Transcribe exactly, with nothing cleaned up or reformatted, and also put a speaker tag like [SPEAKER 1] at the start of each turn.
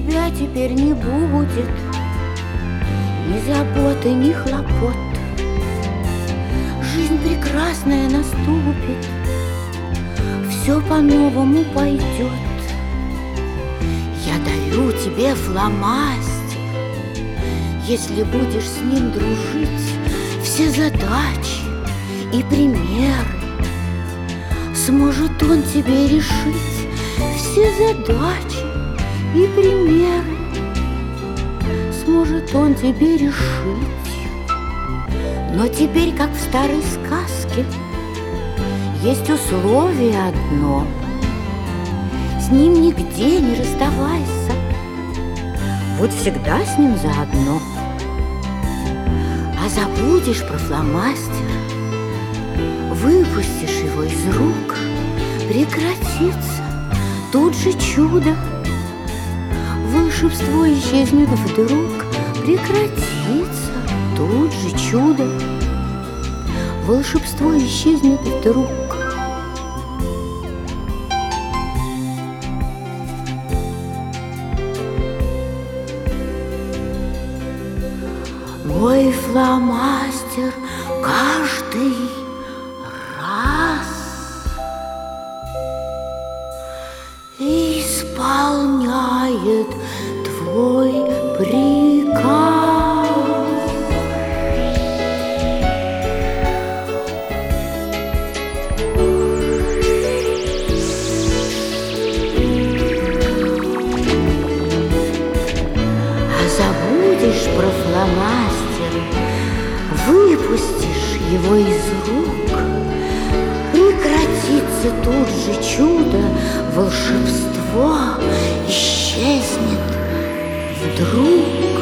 [SPEAKER 1] тебя теперь не будет ни заботы, ни хлопот. Жизнь прекрасная наступит, все по-новому пойдет. Я дарю тебе фломастер, если будешь с ним дружить, все задачи и примеры сможет он тебе решить. Все задачи и примеры сможет он тебе решить. Но теперь, как в старой сказке, есть условие одно: с ним нигде не расставайся, будь всегда с ним заодно. А забудешь про фломастер, выпустишь его из рук, прекратится тут же чудо. Волшебство исчезнет вдруг, прекратится тут же чудо. Волшебство исчезнет вдруг. Мой фломастер каждый раз исполняет твой приказ. А забудешь про фломастер, выпустишь его из рук, прекратится тут же чудо. Волшебство исчезнет вдруг.